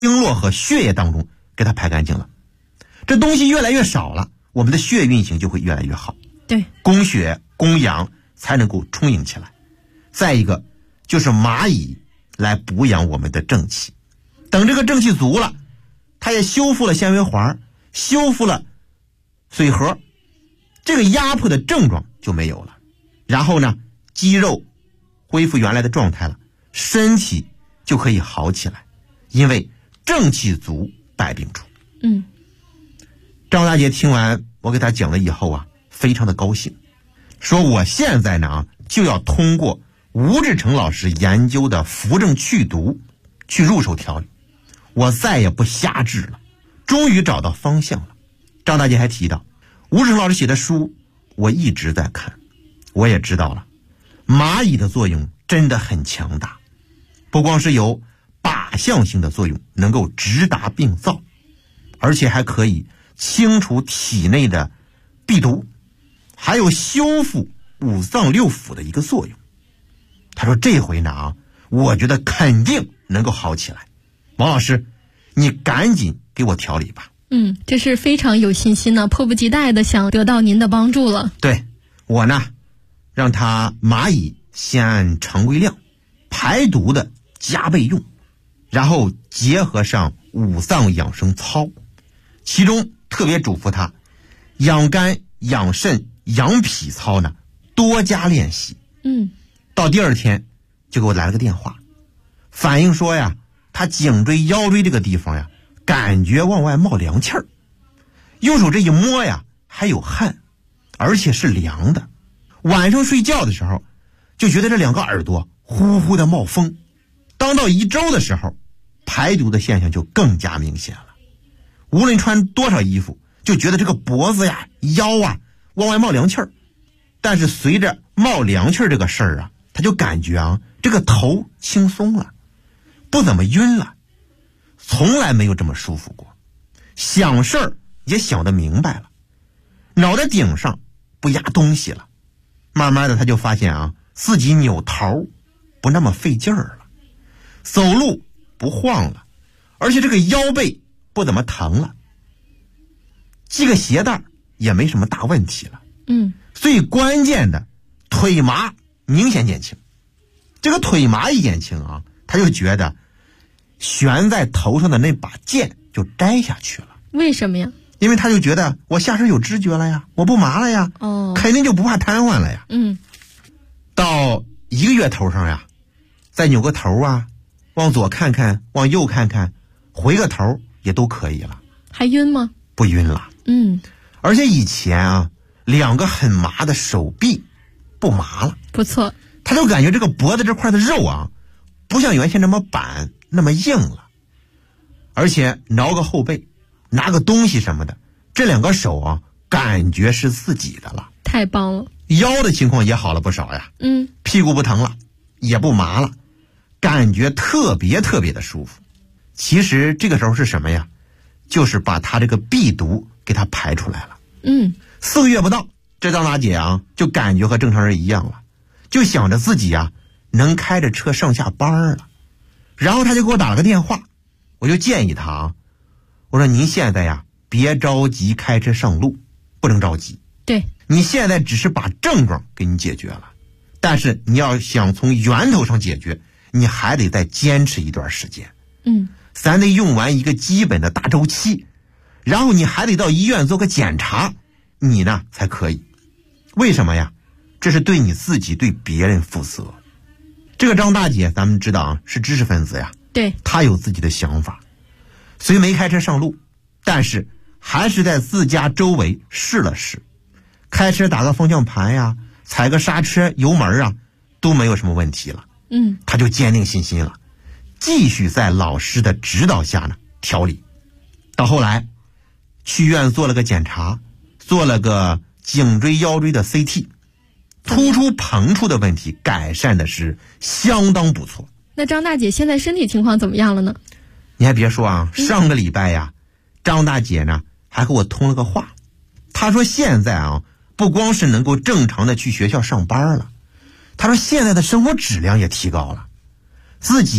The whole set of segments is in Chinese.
经络和血液当中给它排干净了。这东西越来越少了，我们的血液运行就会越来越好， 对， 供血供阳才能够充盈起来。再一个就是蚂蚁来补养我们的正气，等这个正气足了，它也修复了纤维环，修复了髓核，这个压迫的症状就没有了。然后呢，肌肉恢复原来的状态了，身体就可以好起来，因为正气足，百病除。张大姐听完我给她讲了以后啊，非常的高兴，说我现在呢就要通过吴志成老师研究的扶正祛毒去入手调理，我再也不瞎治了，终于找到方向了。张大姐还提到，吴志成老师写的书我一直在看，我也知道了蚂蚁的作用真的很强大，不光是有靶向性的作用，能够直达病灶，而且还可以清除体内的病毒，还有修复五脏六腑的一个作用。他说这回呢我觉得肯定能够好起来。王老师，你赶紧给我调理吧。 这是非常有信心呢，迫不及待的想得到您的帮助了。 对，我呢让他蚂蚁先按常规量，排毒的加倍用，然后结合上五脏养生操，其中特别嘱咐他养肝养肾养脾操呢多加练习。到第二天就给我来了个电话，反映说呀，他颈椎腰椎这个地方呀感觉往外冒凉气儿，用手这一摸呀还有汗，而且是凉的。晚上睡觉的时候就觉得这两个耳朵呼呼的冒风，当到1周的时候，排毒的现象就更加明显了。无论穿多少衣服，就觉得这个脖子呀腰啊往外冒凉气儿。但是随着冒凉气儿这个事儿啊，他就感觉啊这个头轻松了，不怎么晕了，从来没有这么舒服过，想事儿也想得明白了，脑袋顶上不压东西了。慢慢的他就发现啊，自己扭头不那么费劲儿了，走路不晃了，而且这个腰背不怎么疼了，系个鞋带也没什么大问题了。最关键的腿麻明显减轻。这个腿麻一减轻啊，他就觉得悬在头上的那把剑就摘下去了。 为什么呀？ 因为他就觉得我下身有知觉了呀，我不麻了呀，肯定就不怕瘫痪了呀。到1个月头上呀，再扭个头啊，往左看看，往右看看，回个头也都可以了。 还晕吗？ 不晕了。而且以前啊2个很麻的手臂不麻了。 不错。 他就感觉这个脖子这块的肉啊不像原先那么板那么硬了，而且挠个后背拿个东西什么的，这2个手啊感觉是自己的了。 太棒了。 腰的情况也好了不少呀。屁股不疼了，也不麻了，感觉特别特别的舒服。其实这个时候是什么呀？就是把他这个痹毒给他排出来了。4个月不到，这张大姐啊就感觉和正常人一样了，就想着自己啊能开着车上下班了。然后他就给我打了个电话，我就建议他啊，我说您现在呀别着急开车上路，不能着急。 对， 你现在只是把症状给你解决了，但是你要想从源头上解决，你还得再坚持一段时间。咱得用完一个基本的大周期，然后你还得到医院做个检查，你呢才可以。为什么呀？这是对你自己对别人负责。这个张大姐咱们知道啊是知识分子呀， 对， 她有自己的想法，虽没开车上路，但是还是在自家周围试了试，开车打个方向盘呀，踩个刹车油门啊，都没有什么问题了。她就坚定信心了，继续在老师的指导下呢调理。到后来去医院做了个检查，做了个颈椎腰椎的 CT， 突出膨出的问题改善的是相当不错。 那张大姐现在身体情况怎么样了呢？ 你还别说啊，上个礼拜呀，张大姐呢还和我通了个话。她说现在啊不光是能够正常的去学校上班了，她说现在的生活质量也提高了，自己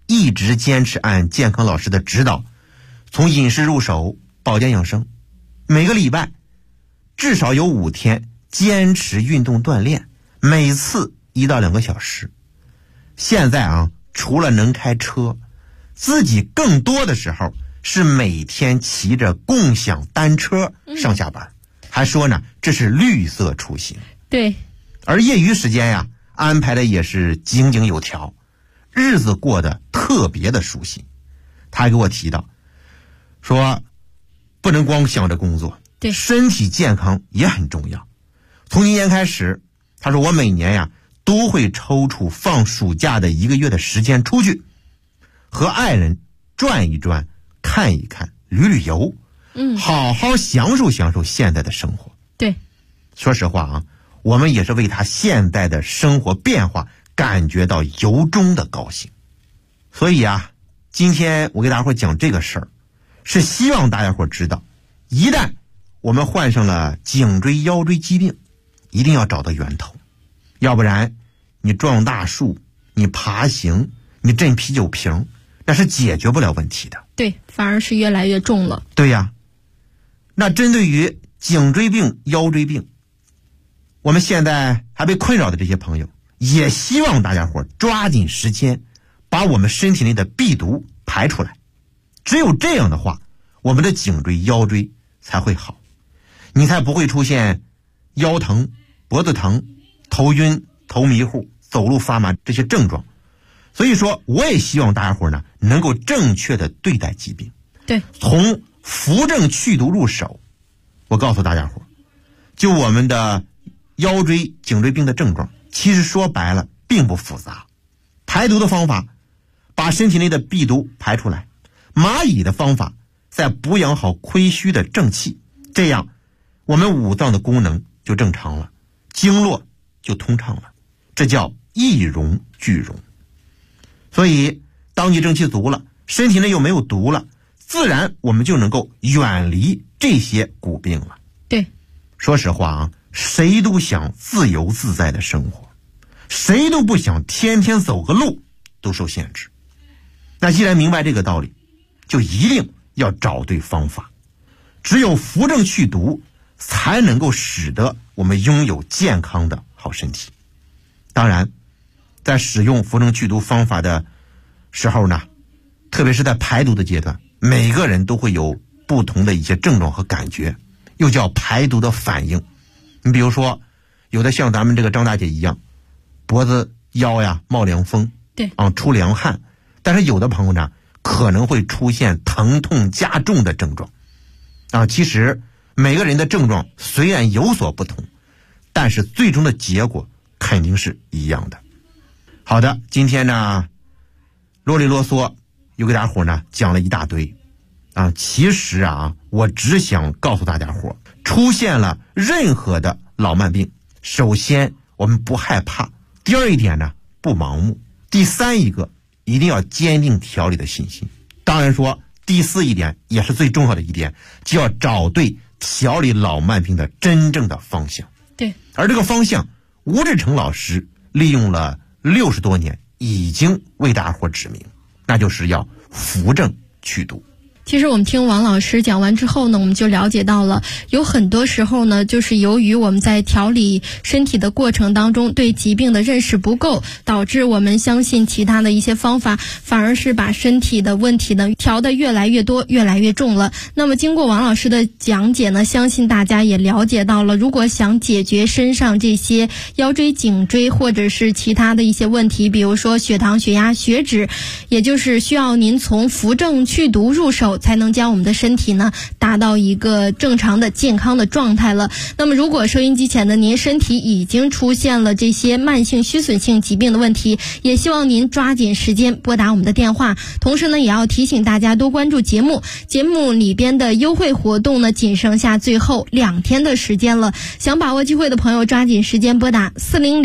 一直坚持按健康老师的指导，从饮食入手，保健养生，每个礼拜至少有5天坚持运动锻炼，每次1到2个小时。现在除了能开车，自己更多的时候是每天骑着共享单车上下班，还说呢这是绿色出行。 对， 而业余时间安排的也是井井有条，日子过得特别的舒心。他还给我提到说，不能光想着工作， 对， 身体健康也很重要。从今年开始，他说我每年都会抽出放暑假的1个月的时间出去和爱人转一转，看一看，旅旅游，好好享受享受现在的生活。 对， 说实话我们也是为他现在的生活变化感觉到由衷的高兴。所以今天我给大家伙讲这个事儿，是希望大家伙知道，一旦我们患上了颈椎腰椎疾病，一定要找到源头，要不然你撞大树，你爬行，你震啤酒瓶，那是解决不了问题的。 对，反而是越来越重了。 对呀，那针对于颈椎病、腰椎病，我们现在还被困扰的这些朋友，也希望大家伙抓紧时间把我们身体内的病毒排出来。只有这样的话，我们的颈椎腰椎才会好，你才不会出现腰疼、脖子疼、头晕、头迷糊、走路发麻这些症状。所以说我也希望大家伙能够正确的对待疾病， 对， 从扶正祛毒入手。我告诉大家伙，就我们的腰椎颈椎病的症状，其实说白了并不复杂。排毒的方法，把身体内的病毒排出来；蚂蚁的方法，再补养好亏虚的正气，这样我们五脏的功能就正常了，经络就通畅了，这叫一荣俱荣。所以当你正气足了，身体内又没有毒了，自然我们就能够远离这些骨病了。 对， 说实话谁都想自由自在的生活，谁都不想天天走个路都受限制。那既然明白这个道理，就一定要找对方法，只有扶正祛毒，才能够使得我们拥有健康的好身体。当然在使用扶正祛毒方法的时候呢，特别是在排毒的阶段，每个人都会有不同的一些症状和感觉，又叫排毒的反应。你比如说有的像咱们这个张大姐一样，脖子腰冒凉风， 对出凉汗，但是有的朋友呢可能会出现疼痛加重的症状其实每个人的症状虽然有所不同，但是最终的结果肯定是一样的。好的，今天呢啰里啰嗦又给大家伙呢讲了一大堆其实我只想告诉大家伙，出现了任何的老慢病，首先我们不害怕，第二一点呢不盲目，第三一个一定要坚定调理的信心。当然说第四一点也是最重要的一点，就要找对调理老慢病的真正的方向。 对， 而这个方向吴志成老师利用了60多年已经为大家伙指明，那就是要扶正祛毒。 其实我们听王老师讲完之后呢，我们就了解到了，有很多时候呢，就是由于我们在调理身体的过程当中对疾病的认识不够，导致我们相信其他的一些方法，反而是把身体的问题呢调得越来越多，越来越重了。那么经过王老师的讲解呢，相信大家也了解到了，如果想解决身上这些腰椎、颈椎或者是其他的一些问题，比如说血糖、血压、血脂，也就是需要您从扶正祛毒入手，才能将我们的身体呢达到一个正常的健康的状态了。那么如果收音机前的您身体已经出现了这些慢性虚损性疾病的问题，也希望您抓紧时间拨打我们的电话。同时呢，也要提醒大家多关注节目里边的优惠活动呢仅剩下最后2天的时间了，想把握机会的朋友抓紧时间拨打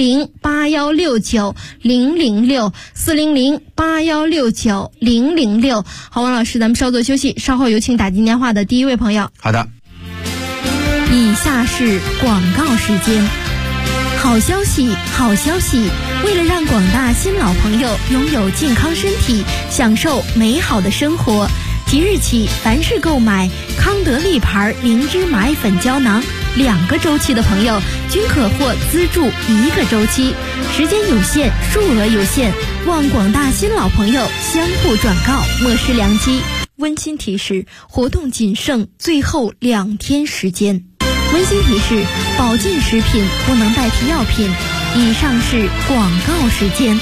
400-8169-006 400-8169-006。好，王老师，咱们稍作休息，稍后有请打进电话的第一位朋友。 好的， 以下是广告时间。好消息，好消息！ 为了让广大新老朋友拥有健康身体，享受美好的生活，即日起，凡是购买康德利牌灵芝蚂蚁粉胶囊2个周期的朋友，均可获资助1个周期，时间有限，数额有限，望广大新老朋友相互转告，莫失良机。温馨提示：活动仅剩最后2天时间。温馨提示：保健食品不能代替药品。以上是广告时间。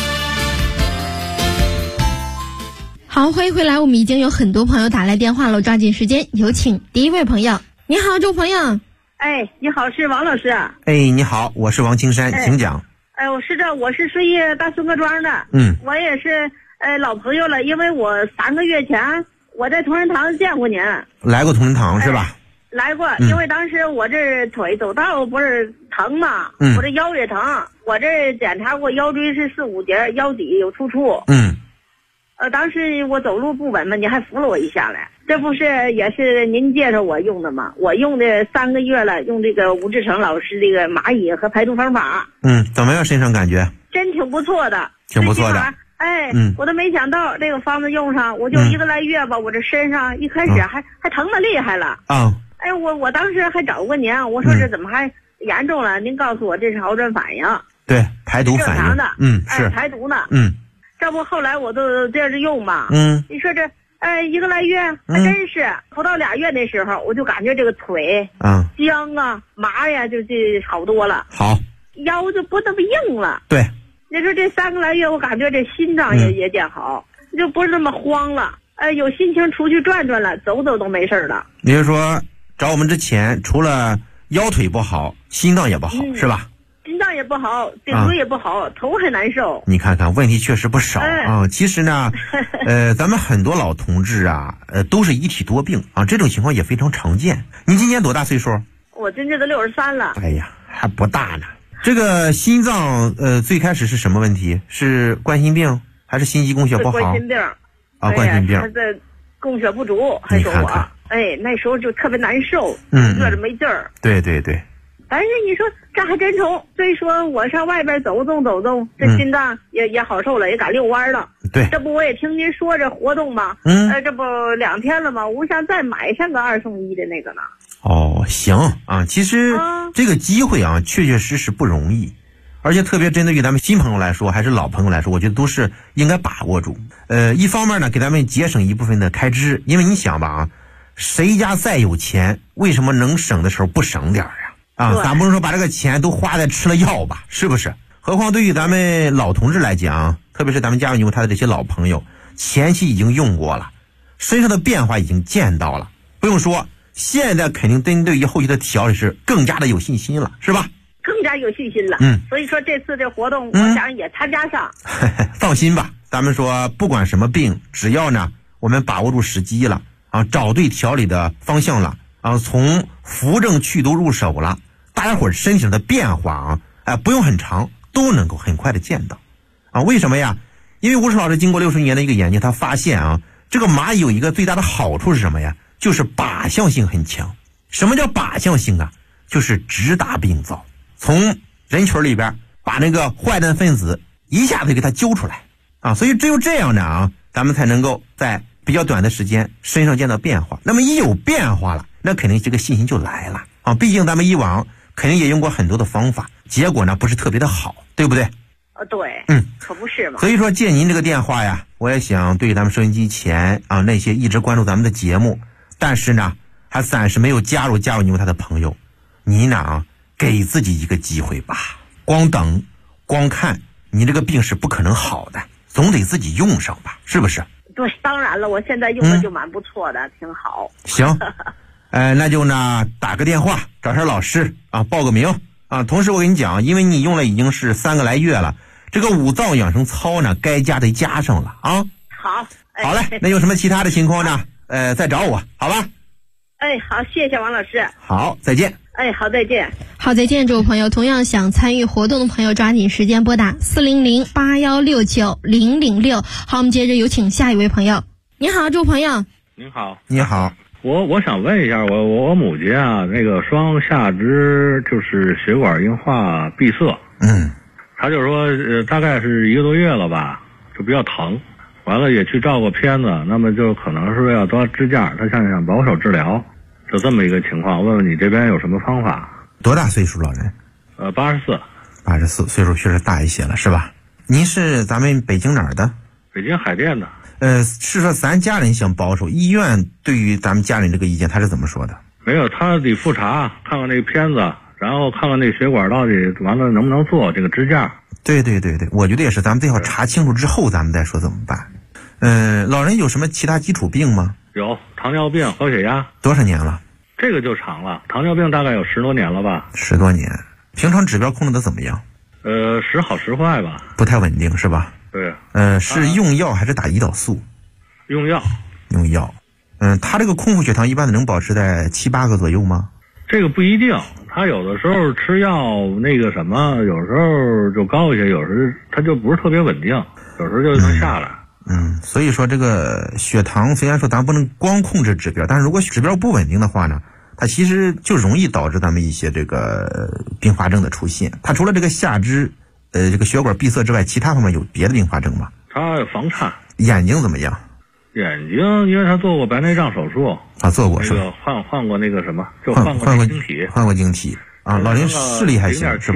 好，欢迎回来，我们已经有很多朋友打来电话了，抓紧时间，有请第一位朋友。你好，这位朋友。 哎，你好，是王老师。 哎，你好，我是王青山，请讲。 我是顺义大孙各庄的。我也是老朋友了，因为我3个月前我在同仁堂见过您。 来过同仁堂是吧？ 来过，因为当时我这腿走道不是疼嘛，我这腰也疼，我这检查过腰椎是4、5节，腰底有突出。当时我走路不稳嘛，你还扶了我一下来，这不是也是您介绍我用的吗？我用的3个月了，用这个吴志成老师这个蚂蚁和排毒方法。 怎么样身上感觉？ 真挺不错的， 挺不错的。 我都没想到这个方子用上，我就1个来月吧，我这身上一开始还疼得厉害了。我当时还找过您，我说这怎么还严重了？您告诉我这是好转反应， 对，排毒反应， 正常的， 是排毒呢，这不后来我都这样用嘛，你说这1个来月还真是不到2月那时候，我就感觉这个腿僵啊麻呀，就好多了， 好， 腰就不那么硬了， 对， 你说这3个来月，我感觉这心脏也变好，就不是那么慌了，有心情出去转转了，走走都没事了。 你是说找我们之前，除了腰腿不好，心脏也不好，是吧？ 心脏也不好，颈椎也不好，头还难受。 你看看，问题确实不少啊。其实呢，咱们很多老同志啊，都是一体多病啊，这种情况也非常常见。你今年多大岁数？ 我今年都63了。 哎呀，还不大呢。这个心脏，最开始是什么问题？是冠心病还是心肌供血不好？ 冠心病啊，冠心病。 他这供血不足，还说我。那时候就特别难受，热着没劲儿。 对对对。 但是你说这还真从，所以说我上外边走动，这心脏也好受了，也敢遛弯了。 对， 这不我也听您说这活动嘛，这不2天了吗？我想再买上个2送1的那个呢。 行啊，其实这个机会啊，确确实实不容易，而且特别针对于咱们新朋友来说，还是老朋友来说，我觉得都是应该把握住。一方面呢，给咱们节省一部分的开支，因为你想吧谁家再有钱，为什么能省的时候不省点咱不能说把这个钱都花在吃了药吧，是不是？何况对于咱们老同志来讲，特别是咱们家有他的这些老朋友，前期已经用过了，身上的变化已经见到了，不用说，现在肯定针对于后期的调理是更加的有信心了，是吧？ 更加有信心了。所以说这次这活动，我想也参加上。 放心吧，咱们说不管什么病，只要呢我们把握住时机了找对调理的方向了从扶正祛毒入手了，大家伙儿身体上的变化不用很长，都能够很快的见到为什么呀？因为吴石老师经过60年的一个研究，他发现这个蚂蚁有一个最大的好处是什么呀？就是靶向性很强。什么叫靶向性啊？就是直达病灶，从人群里边把那个坏蛋分子一下子给它揪出来所以只有这样的咱们才能够在比较短的时间身上见到变化。那么一有变化了，那肯定这个信心就来了毕竟咱们以往肯定也用过很多的方法，结果呢不是特别的好，对不对？ 对，可不是嘛。 所以说借您这个电话呀，我也想对咱们收音机前那些一直关注咱们的节目，但是呢还暂时没有加入你们他的朋友，你呢给自己一个机会吧。光等光看，你这个病是不可能好的，总得自己用上吧，是不是？ 对，当然了，我现在用的就蛮不错的，挺好。 行，那就呢打个电话找上老师报个名同时我跟你讲，因为你用了已经是3个来月了，这个5脏养生操呢该加的加上了好嘞，那有什么其他的情况呢再找我，好吧？ 好，谢谢王老师。 好，再见。 好，再见。 好，再见，这位朋友。同样想参与活动的朋友，抓紧时间拨打400-8169-006。好，我们接着有请下一位朋友。你好，这位朋友。 您好。 你好。 我想问一下，我母亲那个双下肢就是血管硬化闭塞， 他就说大概是1个多月了吧，就比较疼，完了也去照过片子，那么就可能是要多支架，他想保守治疗，就这么一个情况。问问你这边有什么方法？ 多大岁数老人？84，岁数确实大一些了，是吧？您是咱们北京哪儿的？ 北京海淀的。 是说咱家人想保守，医院对于咱们家人这个意见他是怎么说的？ 没有，他得复查，看看那个片子，然后看看那血管到底完了能不能做这个支架。 对，我觉得也是，咱们最好查清楚之后咱们再说怎么办。老人有什么其他基础病吗？ 有糖尿病、高血压。 多少年了？ 这个就长了，糖尿病大概有10多年了吧。 10多年，平常指标控制的怎么样？ 时好时坏吧。 不太稳定是吧？ 对。 是用药还是打胰岛素？ 用药。 他这个空腹血糖一般的能保持在7、8个左右吗？ 这个不一定，他有的时候吃药那个什么，有时候就高一些，有时候他就不是特别稳定，有时候就能下来。 所以说这个血糖虽然说咱不能光控制指标，但是如果指标不稳定的话呢，它其实就容易导致咱们一些这个并发症的出现。它除了这个下肢这个血管闭塞之外，其他方面有别的并发症吗？ 他有房颤。 眼睛怎么样？ 眼睛，因为他做过白内障手术做过是吧？ 那个换过那个什么，就换过晶体， 换过晶体啊。老人视力还行是吧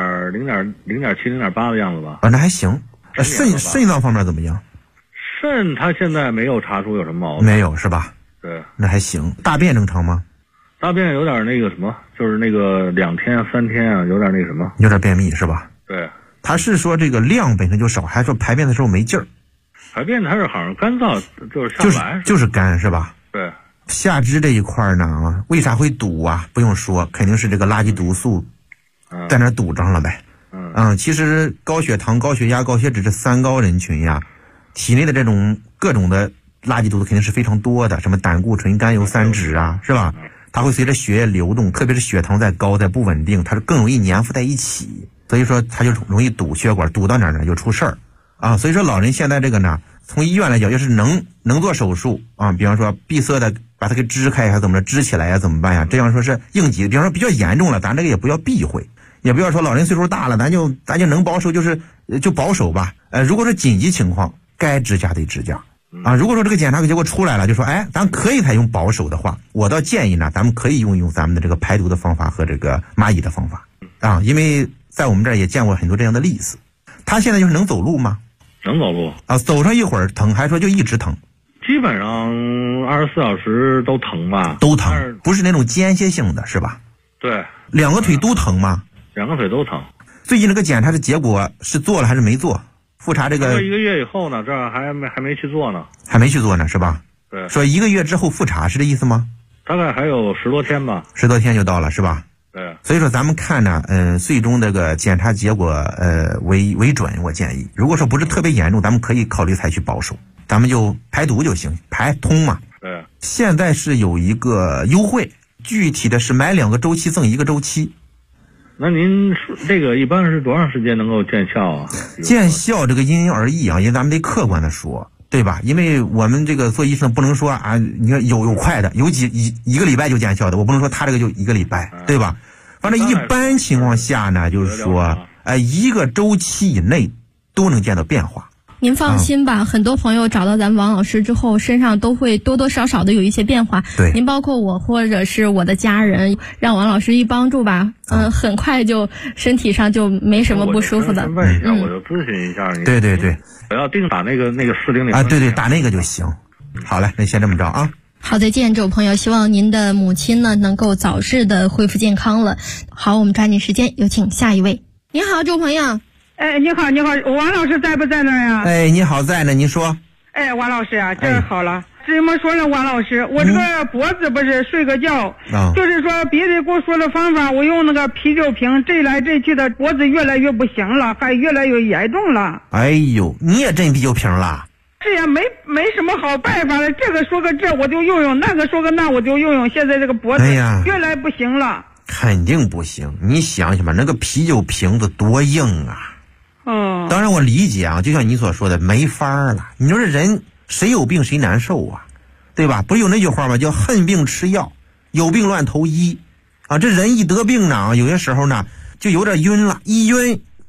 ？0.7、0.8的样子吧。 那还行。肾脏方面怎么样？ 肾他现在没有查出有什么毛病。 没有是吧？ 对， 那还行。大便正常吗？ 大便有点那个什么，就是那个2天3天啊，有点那个什么， 有点便秘是吧？ 对。 他是说这个量本身就少，还是说排便的时候没劲儿？ 排便它是好像干燥，就是下不来， 就是干是吧？ 对。 下肢这一块呢，为啥会堵啊？不用说，肯定是这个垃圾毒素在那堵上了呗。其实高血糖、高血压、高血脂这3高人群呀，体内的这种各种的垃圾毒素肯定是非常多的，什么胆固醇、甘油三酯啊，是吧？它会随着血液流动，特别是血糖再高再不稳定，它是更容易粘附在一起，所以说它就容易堵血管，堵到哪儿呢就出事儿。所以说老人现在这个呢，从医院来讲，要是能做手术比方说闭塞的把它给支开，还是怎么着支起来呀，怎么办呀？这样说是应急，比方说比较严重了，咱这个也不要避讳，也不要说老人岁数大了，咱就能保守就保守吧。如果是紧急情况，该支架得支架如果说这个检查结果出来了，就说咱可以采用保守的话，我倒建议呢，咱们可以用咱们的这个排毒的方法和这个蚂蚁的方法因为在我们这儿也见过很多这样的例子。他现在就是能走路吗？ 能走路走上一会儿疼，还说就一直疼？ 基本上24小时都疼吧？ 都疼，不是那种间歇性的是吧？ 对。 2个腿都疼吗 ？2个腿都疼。 最近这个检查的结果是做了还是没做？复查这个 1个月以后呢，这儿还没去做呢。 还没去做呢是吧？ 对。 说1个月之后复查是这意思吗？ 大概还有10多天吧。 10多天就到了是吧？ 对。 所以说咱们看呢，最终这个检查结果为准，我建议。如果说不是特别严重，咱们可以考虑采取保守，咱们就排毒就行，排通嘛。 对。 现在是有一个优惠，具体的是买2个周期赠1个周期。 那您说这个一般是多长时间能够见效啊？ 见效这个因人而异因为咱们得客观的说，对吧？因为我们这个做医生不能说你看有快的，有一个礼拜就见效的，我不能说他这个就1个礼拜，对吧？反正一般情况下呢，就是说1个周期以内都能见到变化。 您放心吧，很多朋友找到咱们王老师之后，身上都会多多少少的有一些变化。 对， 您包括我或者是我的家人，让王老师一帮助吧，很快就身体上就没什么不舒服的。 我就咨询一下你。 对， 我要定打那个400 对，打那个就行。好嘞，那先这么着啊。 好，再见，这位朋友，希望您的母亲呢能够早日的恢复健康了。好，我们抓紧时间，有请下一位。你好，这位朋友。 你好，王老师在不在那儿呀？ 你好，在呢，您说。 王老师啊，这好了。怎么说呢，王老师，我这个脖子不是睡个觉，就是说别人给我说的方法，我用那个啤酒瓶这来这去的，脖子越来越不行了，还越来越严重了。 哎呦，你也真啤酒瓶了？ 是呀，没什么好办法了，这个说个这我就用，那个说个那我就用，现在这个脖子越来不行了。 肯定不行，你想想吧，那个啤酒瓶子多硬啊！当然我理解啊，就像你所说的，没法了。你说这人谁有病谁难受啊，对吧？不是有那句话吗？叫恨病吃药，有病乱投医啊。这人一得病呢，有些时候呢就有点晕了，一晕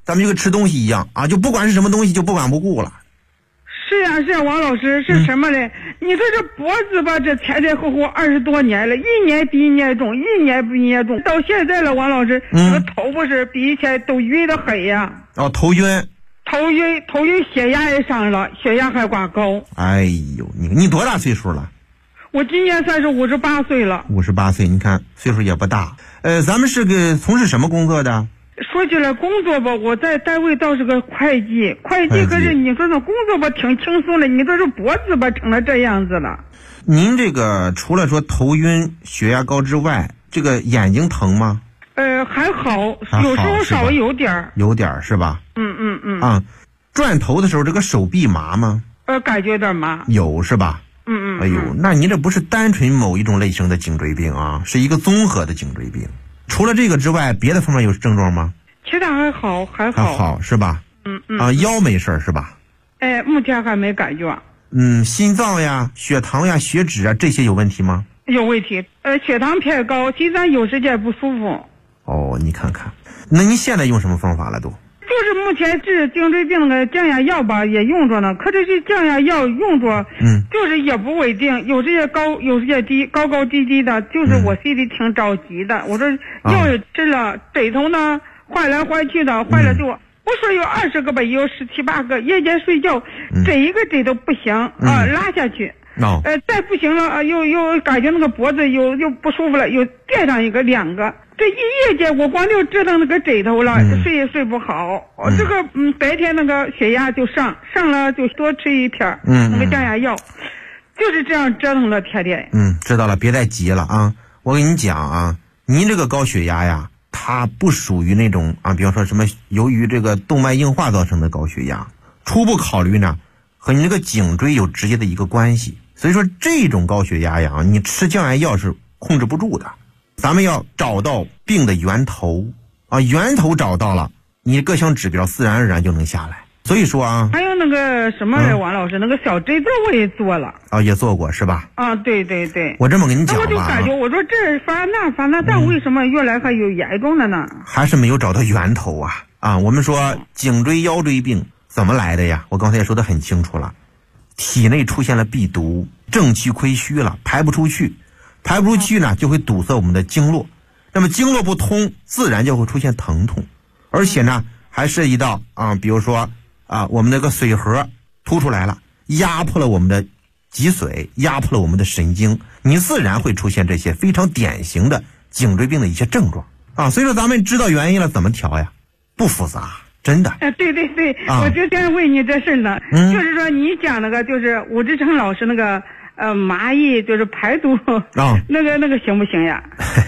咱们就跟吃东西一样啊，就不管是什么东西就不管不顾了。 是啊是啊，王老师是什么嘞？你说这脖子吧，这前前后后20多年了，一年比一年重，一年比一年重，到现在了，王老师，这个头不是比以前都晕得很呀。 哦，头晕，血压也上了，血压还挂高。哎呦，你多大岁数了？ 我今年算是58岁了。 58岁，你看岁数也不大。咱们是个从事什么工作的？ 说起来工作吧，我在单位倒是个会计，可是你说那工作吧挺轻松的，你说这脖子吧成了这样子了。 您这个除了说头晕、血压高之外，这个眼睛疼吗？ 还好，有时候稍微有点是吧？ 啊， 转头的时候这个手臂麻吗？ 感觉有点麻。 有是吧？哎呦，那您这不是单纯某一种类型的颈椎病啊，是一个综合的颈椎病。除了这个之外，别的方面有症状吗？ 其他还好是吧？腰没事是吧？ 目前还没感觉。 心脏呀、血糖呀、血脂啊这些有问题吗？ 有问题，血糖偏高，心脏有时间不舒服。 哦，你看看，那您现在用什么方法了都？ 就是目前治颈椎病的降压药吧，也用着呢。可是这降压药用着，就是也不稳定，有时也高，有时也低，高高低低的。就是我心里挺着急的。我说药也吃了，枕头呢换来换去的，换了就我说有20个吧，也有17、18个。夜间睡觉，枕一个枕头不行啊，拉下去。再不行了，又感觉那个脖子又不舒服了，又垫上一个2个。这一夜间我光就折腾那个枕头了，睡也睡不好。这个白天那个血压就上了就多吃一片那个降压药，就是这样折腾了天天。 知道了，别再急了啊！我跟你讲啊，您这个高血压呀，它不属于那种啊，比方说什么由于这个动脉硬化造成的高血压，初步考虑呢和你这个颈椎有直接的一个关系。所以说这种高血压呀，你吃降压药是控制不住的。咱们要找到病的源头啊，源头找到了，你各项指标自然而然就能下来。所以说啊， 还有那个什么王老师，那个小枕头我也做了啊，也做过是吧？ 啊，对。 我这么跟你讲吧， 我就感觉我说这发那，但为什么越来还有严重的呢？ 还是没有找到源头啊！我们说颈椎腰椎病怎么来的呀？我刚才也说得很清楚了，体内出现了闭堵，正气亏虚了，排不出去呢，就会堵塞我们的经络，那么经络不通，自然就会出现疼痛，而且呢还涉及到比如说我们那个髓核凸出来了，压迫了我们的脊髓，压迫了我们的神经，你自然会出现这些非常典型的颈椎病的一些症状所以说咱们知道原因了，怎么调呀？不复杂，真的。 对，我就想问你这事呢，就是说你讲那个就是武志成老师那个麻液就是排毒那个行不行呀？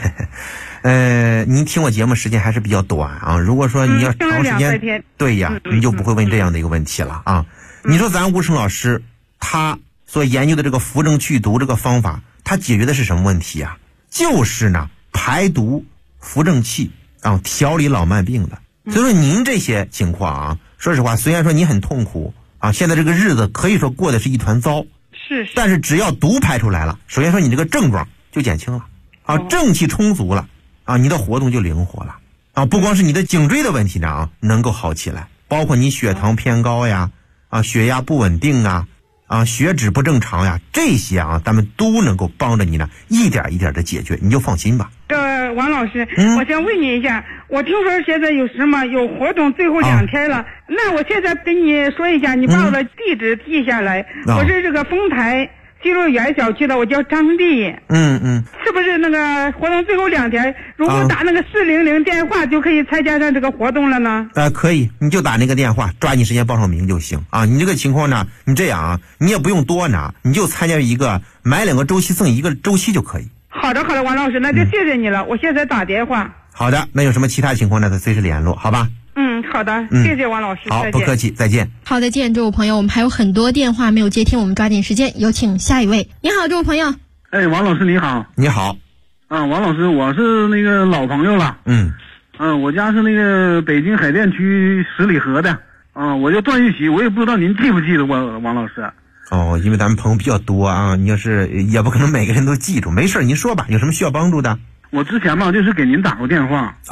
您听我节目时间还是比较短如果说你要长时间，对呀，你就不会问这样的一个问题了你说咱武成老师他所研究的这个扶正祛毒这个方法，他解决的是什么问题啊？就是呢排毒扶正气调理老慢病的。所以说您这些情况说实话，虽然说你很痛苦现在这个日子可以说过的是一团糟，但是只要毒排出来了，首先说你这个症状就减轻了正气充足了你的活动就灵活了不光是你的颈椎的问题呢能够好起来，包括你血糖偏高呀血压不稳定血脂不正常呀，这些咱们都能够帮着你呢一点一点的解决，你就放心吧。 王老师，我想问你一下，我听说现在有活动最后2天了，那我现在跟你说一下，你把我的地址记下来。我是这个丰台西路园小区的，我叫张丽。是不是那个活动最后2天，如果打那个400电话就可以参加上这个活动了呢？ 可以，你就打那个电话，抓紧时间报上名就行你这个情况呢，你这样你也不用多拿，你就参加一个买2个周期赠1个周期就可以。 好的，王老师，那就谢谢你了，我现在打电话。 好的，那有什么其他情况呢？再随时联络，好吧？ 好的，谢谢王老师。 好，不客气，再见。 好的，见这位朋友，我们还有很多电话没有接听，我们抓紧时间，有请下一位。你好，这位朋友。 王老师你好。 你好。 王老师，我是那个老朋友了。我家是那个北京海淀区十里河的。我叫段玉喜，我也不知道您记不记得我，王老师。 因为咱们朋友比较多你要是也不可能每个人都记住，没事您说吧，有什么需要帮助的？ 我之前吧就是给您打过电话。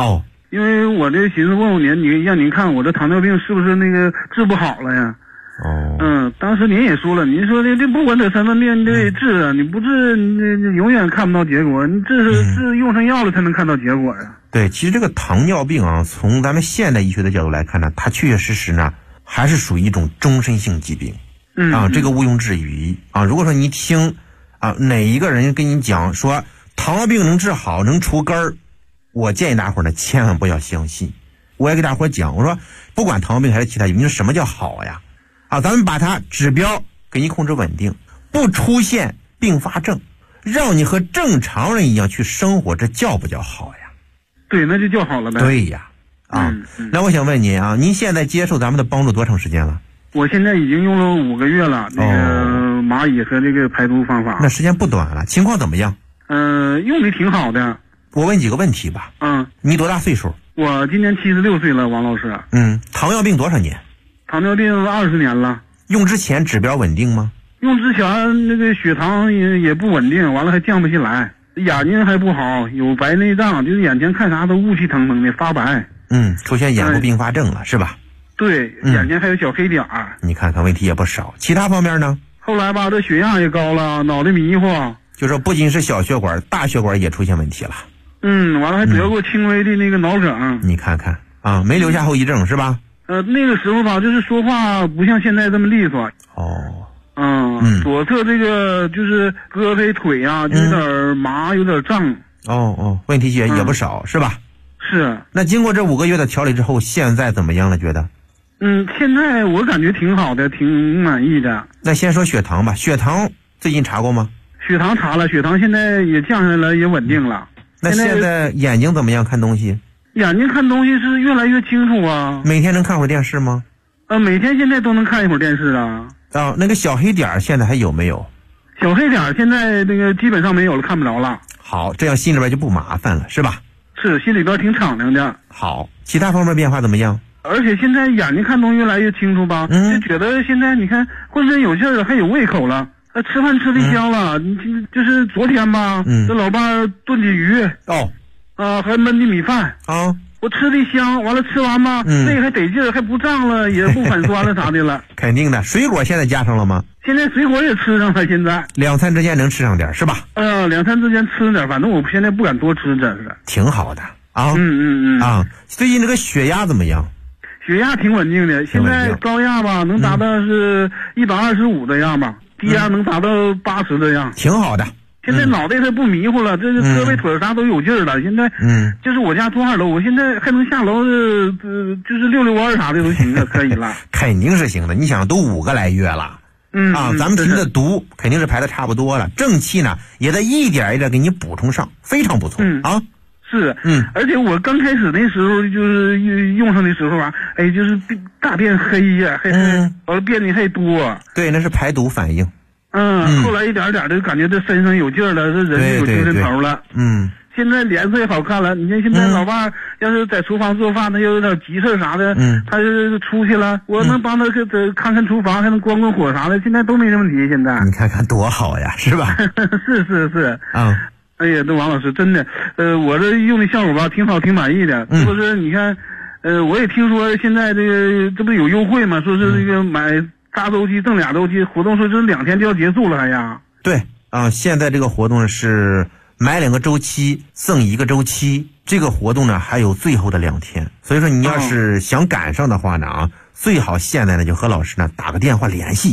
因为我这寻思问问您，让您看我这糖尿病是不是那个治不好了呀？当时您也说了，您说这不管得什么病得治啊，你不治你永远看不到结果，你治用上药了才能看到结果呀。 对，其实这个糖尿病啊，从咱们现代医学的角度来看呢，它确确实实呢还是属于一种终身性疾病。这个毋庸置疑啊。如果说你听哪一个人跟你讲说糖尿病能治好能除根儿，我建议大伙呢千万不要相信。我也给大伙讲，我说不管糖尿病还是其他疾病，什么叫好呀？咱们把它指标给你控制稳定，不出现并发症，让你和正常人一样去生活，这叫不叫好呀？ 对，那就叫好了呗。 对呀。那我想问您您现在接受咱们的帮助多长时间了？ 我现在已经用了5个月了，那个蚂蚁和这个排毒方法。 那时间不短了，情况怎么样？ 用的挺好的。 我问几个问题吧。你多大岁数？ 我今年76岁了，王老师。 糖尿病多少年？ 糖尿病20年了。 用之前指标稳定吗？ 用之前那个血糖也不稳定，完了还降不下来，眼睛还不好，有白内障，就是眼前看啥都雾气腾腾的发白。出现眼部并发症了，是吧？ 对，眼睛还有小黑点儿。 你看看问题也不少，其他方面呢？ 后来吧，这血压也高了，脑袋迷糊。 就说不仅是小血管，大血管也出现问题了。 完了还得过轻微的那个脑梗。 你看看没留下后遗症是吧？ 那个时候吧，就是说话不像现在这么利索。左侧这个就是胳膊腿啊，就有点麻，有点胀。问题也不少是吧？ 是。那经过这5个月的调理之后，现在怎么样了？觉得？ 现在我感觉挺好的，挺满意的。 那先说血糖吧，血糖最近查过吗？ 血糖查了，血糖现在也降下来，也稳定了。 那现在眼睛怎么样？看东西？ 眼睛看东西是越来越清楚啊。 每天能看会儿电视吗？ 每天现在都能看一会儿电视啊。 那个小黑点现在还有没有？ 小黑点现在那个基本上没有了，看不着了。 好，这样心里边就不麻烦了，是吧？ 是，心里边挺敞亮的。 好，其他方面变化怎么样？ 而且现在眼睛看东西越来越清楚吧，就觉得现在你看浑身有劲儿了，还有胃口了。吃饭吃的香了，就是昨天吧，这老伴儿炖的鱼还焖的米饭我吃的香，完了吃完吧，那个还得劲儿，还不胀了，也不反酸了啥的了。 肯定的，水果现在加上了吗？ 现在水果也吃上了，现在 2餐之间能吃上点是吧 ？2餐之间吃点，反正我现在不敢多吃，真是挺好的最近这个血压怎么样？ 血压挺稳定的，现在高压吧能达到是125的样吧，低压能达到80的样， 挺好的。 现在脑袋它不迷糊了，这是胳膊腿啥都有劲儿了。现在就是我家住2楼，我现在还能下楼就是溜溜弯啥的都行了，可以了。 肯定是行的，你想都5个来月了，咱们提的毒肯定是排的差不多了，正气呢也得一点一点给你补充上，非常不错是，而且我刚开始那时候就是用上的时候啊，就是大便黑呀，还完了便的还多。 对，那是排毒反应。 后来一点点的感觉这身上有劲儿了，这人有精神头了。现在脸色也好看了。你看现在老爸要是在厨房做饭，他要有点急事啥的，他就出去了，我能帮他看看厨房，还能关关火啥的，现在都没什么问题。现在你看看多好呀，是吧？ 是。哎呀，这王老师真的，我这用的效果吧，挺好，挺满意的。不是，你看，我也听说现在这不有优惠吗？说是这个买3周期赠2周期活动，说是2天就要结束了，还呀？ 对现在这个活动是买2个周期赠1个周期，这个活动呢还有最后的2天，所以说你要是想赶上的话呢最好现在呢就和老师呢打个电话联系。